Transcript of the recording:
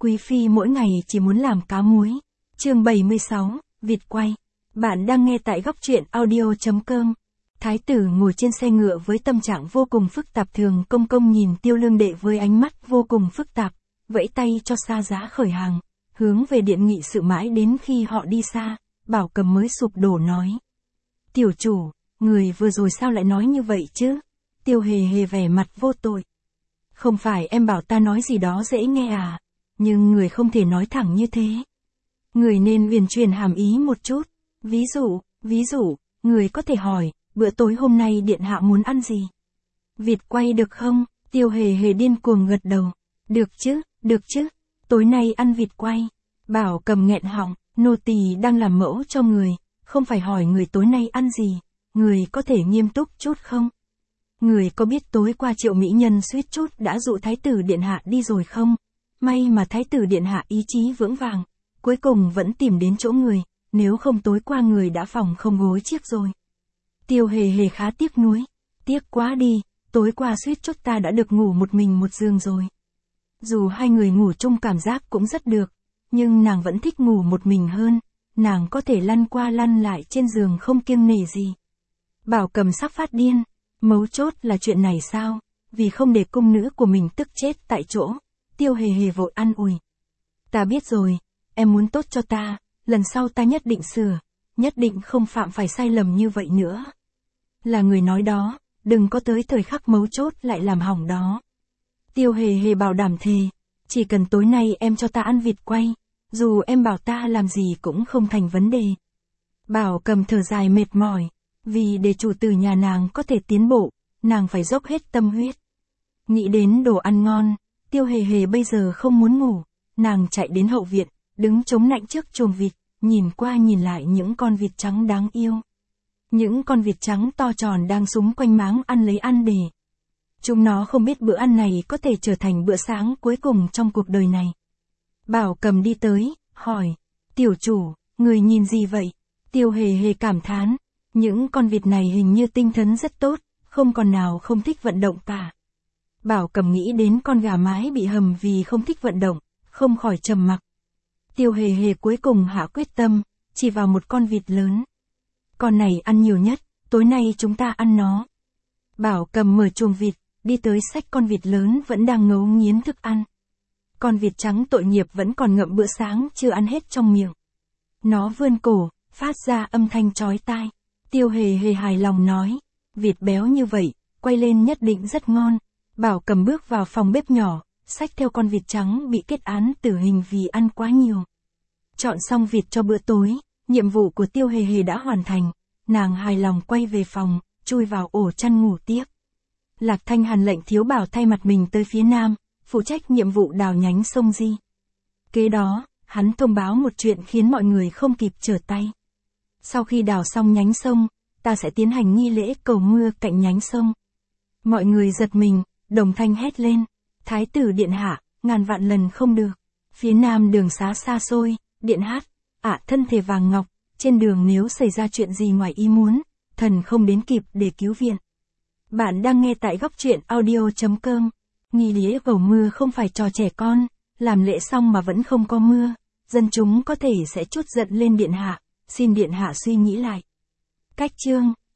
quý phi mỗi ngày chỉ muốn làm cá muối. Chương 76, vịt quay. Bạn đang nghe tại góc truyện audio.com. Thái tử ngồi trên xe ngựa với tâm trạng vô cùng phức tạp. Thường Công Công nhìn Tiêu Lương Đệ với ánh mắt vô cùng phức tạp, vẫy tay cho xa giá khởi hàng, hướng về điện nghị sự. Mãi đến khi họ đi xa, Bảo Cầm mới sụp đổ nói: Tiểu chủ, người vừa rồi sao lại nói như vậy chứ? Tiêu Hề Hề vẻ mặt vô tội. Không phải em bảo ta nói gì đó dễ nghe à, nhưng người không thể nói thẳng như thế. Người nên uyển chuyển hàm ý một chút. Ví dụ, người có thể hỏi, bữa tối hôm nay điện hạ muốn ăn gì? Vịt quay được không? Tiêu Hề Hề điên cuồng gật đầu. Được chứ, tối nay ăn vịt quay. Bảo Cầm nghẹn họng, nô tỳ đang làm mẫu cho người, không phải hỏi người tối nay ăn gì, người có thể nghiêm túc chút không? Người có biết tối qua Triệu mỹ nhân suýt chút đã dụ Thái tử điện hạ đi rồi không? May mà Thái tử điện hạ ý chí vững vàng, cuối cùng vẫn tìm đến chỗ người, nếu không tối qua người đã phòng không gối chiếc rồi. Tiêu Hề Hề khá tiếc nuối. Tiếc quá đi, tối qua suýt chút ta đã được ngủ một mình một giường rồi. Dù hai người ngủ chung cảm giác cũng rất được, nhưng nàng vẫn thích ngủ một mình hơn, nàng có thể lăn qua lăn lại trên giường không kiêng nể gì. Bảo Cầm sắp phát điên, mấu chốt là chuyện này sao, vì không để cung nữ của mình tức chết tại chỗ. Tiêu Hề Hề vội an ủi. Ta biết rồi, em muốn tốt cho ta, lần sau ta nhất định sửa, nhất định không phạm phải sai lầm như vậy nữa. Là người nói đó, đừng có tới thời khắc mấu chốt lại làm hỏng đó. Tiêu Hề Hề bảo đảm thề, chỉ cần tối nay em cho ta ăn vịt quay, dù em bảo ta làm gì cũng không thành vấn đề. Bảo Cầm thở dài mệt mỏi, vì để chủ tử nhà nàng có thể tiến bộ, nàng phải dốc hết tâm huyết. Nghĩ đến đồ ăn ngon, Tiêu Hề Hề bây giờ không muốn ngủ, nàng chạy đến hậu viện, đứng chống nạnh trước chuồng vịt, nhìn qua nhìn lại những con vịt trắng đáng yêu. Những con vịt trắng to tròn đang xúm quanh máng ăn lấy ăn để. Chúng nó không biết bữa ăn này có thể trở thành bữa sáng cuối cùng trong cuộc đời này. Bảo Cầm đi tới, hỏi, tiểu chủ, người nhìn gì vậy? Tiêu Hề Hề cảm thán, những con vịt này hình như tinh thần rất tốt, không con nào không thích vận động cả. Bảo Cầm nghĩ đến con gà mái bị hầm vì không thích vận động, không khỏi trầm mặc. Tiêu Hề Hề cuối cùng hạ quyết tâm, chỉ vào một con vịt lớn. Con này ăn nhiều nhất, tối nay chúng ta ăn nó. Bảo Cầm mở chuồng vịt, đi tới xách con vịt lớn vẫn đang ngấu nghiến thức ăn. Con vịt trắng tội nghiệp vẫn còn ngậm bữa sáng chưa ăn hết trong miệng. Nó vươn cổ, phát ra âm thanh chói tai. Tiêu Hề Hề hài lòng nói, vịt béo như vậy, quay lên nhất định rất ngon. Bảo Cầm bước vào phòng bếp nhỏ, xách theo con vịt trắng bị kết án tử hình vì ăn quá nhiều. Chọn xong vịt cho bữa tối, nhiệm vụ của Tiêu Hề Hề đã hoàn thành, nàng hài lòng quay về phòng, chui vào ổ chăn ngủ tiếp. Lạc Thanh Hàn lệnh Thiếu Bảo thay mặt mình tới phía nam, phụ trách nhiệm vụ đào nhánh sông Di. Kế đó, hắn thông báo một chuyện khiến mọi người không kịp trở tay. Sau khi đào xong nhánh sông, ta sẽ tiến hành nghi lễ cầu mưa cạnh nhánh sông. Mọi người giật mình, đồng thanh hét lên, Thái tử điện hạ, ngàn vạn lần không được. Phía nam đường xá xa xôi, điện hát, thân thể vàng ngọc, trên đường nếu xảy ra chuyện gì ngoài ý muốn, thần không đến kịp để cứu viện. Bạn đang nghe tại góc truyện audio.com. Nghi lễ cầu mưa không phải trò trẻ con, làm lễ xong mà vẫn không có mưa, dân chúng có thể sẽ trút giận lên điện hạ, xin điện hạ suy nghĩ lại. Cách chương